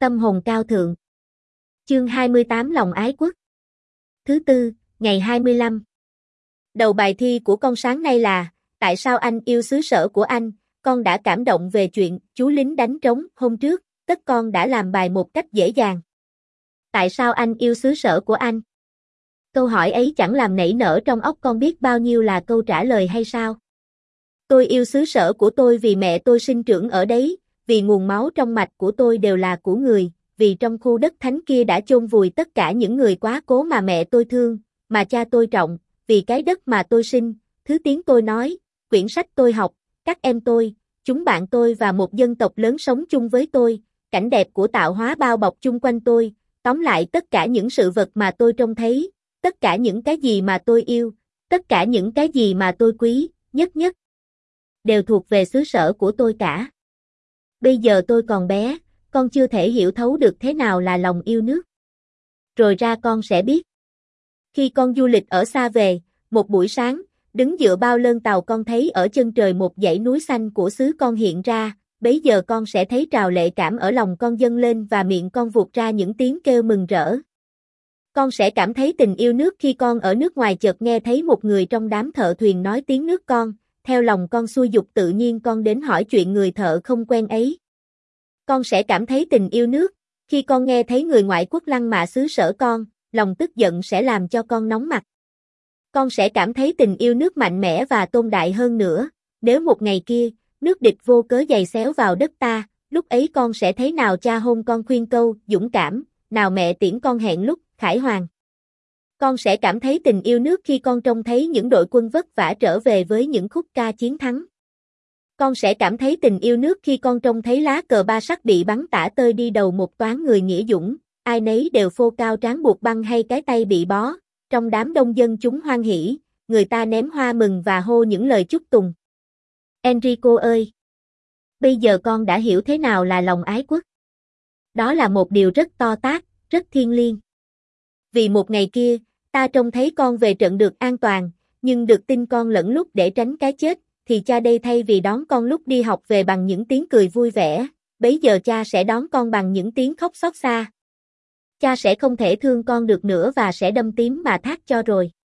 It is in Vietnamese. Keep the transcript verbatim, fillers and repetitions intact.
Tâm hồn cao thượng. Chương hai mươi tám Lòng ái quốc. Thứ tư, ngày hai mươi lăm. Đầu bài thi của con sáng nay là: tại sao anh yêu xứ sở của anh? Con đã cảm động về chuyện chú lính đánh trống hôm trước, tất con đã làm bài một cách dễ dàng. Tại sao anh yêu xứ sở của anh? Câu hỏi ấy chẳng làm nảy nở trong óc con biết bao nhiêu là câu trả lời hay sao? Tôi yêu xứ sở của tôi vì mẹ tôi sinh trưởng ở đấy, vì nguồn máu trong mạch của tôi đều là của người, vì trong khu đất thánh kia đã chôn vùi tất cả những người quá cố mà mẹ tôi thương, mà cha tôi trọng, vì cái đất mà tôi sinh, thứ tiếng tôi nói, quyển sách tôi học, các em tôi, chúng bạn tôi và một dân tộc lớn sống chung với tôi, cảnh đẹp của tạo hóa bao bọc chung quanh tôi, tóm lại tất cả những sự vật mà tôi trông thấy, tất cả những cái gì mà tôi yêu, tất cả những cái gì mà tôi quý, nhất nhất, đều thuộc về xứ sở của tôi cả. Bây giờ tôi còn bé, con chưa thể hiểu thấu được thế nào là lòng yêu nước. Rồi ra con sẽ biết. Khi con du lịch ở xa về, một buổi sáng, đứng dựa bao lơn tàu con thấy ở chân trời một dãy núi xanh của xứ con hiện ra, bấy giờ con sẽ thấy trào lệ cảm ở lòng con dâng lên và miệng con vụt ra những tiếng kêu mừng rỡ. Con sẽ cảm thấy tình yêu nước khi con ở nước ngoài chợt nghe thấy một người trong đám thợ thuyền nói tiếng nước con, theo lòng con xuôi dục tự nhiên con đến hỏi chuyện người thợ không quen ấy. Con sẽ cảm thấy tình yêu nước, khi con nghe thấy người ngoại quốc lăng mạ xứ sở con, lòng tức giận sẽ làm cho con nóng mặt. Con sẽ cảm thấy tình yêu nước mạnh mẽ và tôn đại hơn nữa, nếu một ngày kia, nước địch vô cớ giày xéo vào đất ta, lúc ấy con sẽ thấy nào cha hôn con khuyên câu, dũng cảm, nào mẹ tiễn con hẹn lúc, khải hoàn. Con sẽ cảm thấy tình yêu nước khi con trông thấy những đội quân vất vả trở về với những khúc ca chiến thắng. Con sẽ cảm thấy tình yêu nước khi con trông thấy lá cờ ba sắc bị bắn tả tơi đi đầu một toán người nghĩa dũng, ai nấy đều phô cao tráng buộc băng hay cái tay bị bó, trong đám đông dân chúng hoan hỉ, người ta ném hoa mừng và hô những lời chúc tùng. Enrico ơi! Bây giờ con đã hiểu thế nào là lòng ái quốc. Đó là một điều rất to tát, rất thiêng liêng. Vì một ngày kia, ta trông thấy con về trận được an toàn, nhưng được tin con lẫn lúc để tránh cái chết, thì cha đây thay vì đón con lúc đi học về bằng những tiếng cười vui vẻ, bấy giờ cha sẽ đón con bằng những tiếng khóc xót xa. Cha sẽ không thể thương con được nữa và sẽ đâm tím mà thác cho rồi.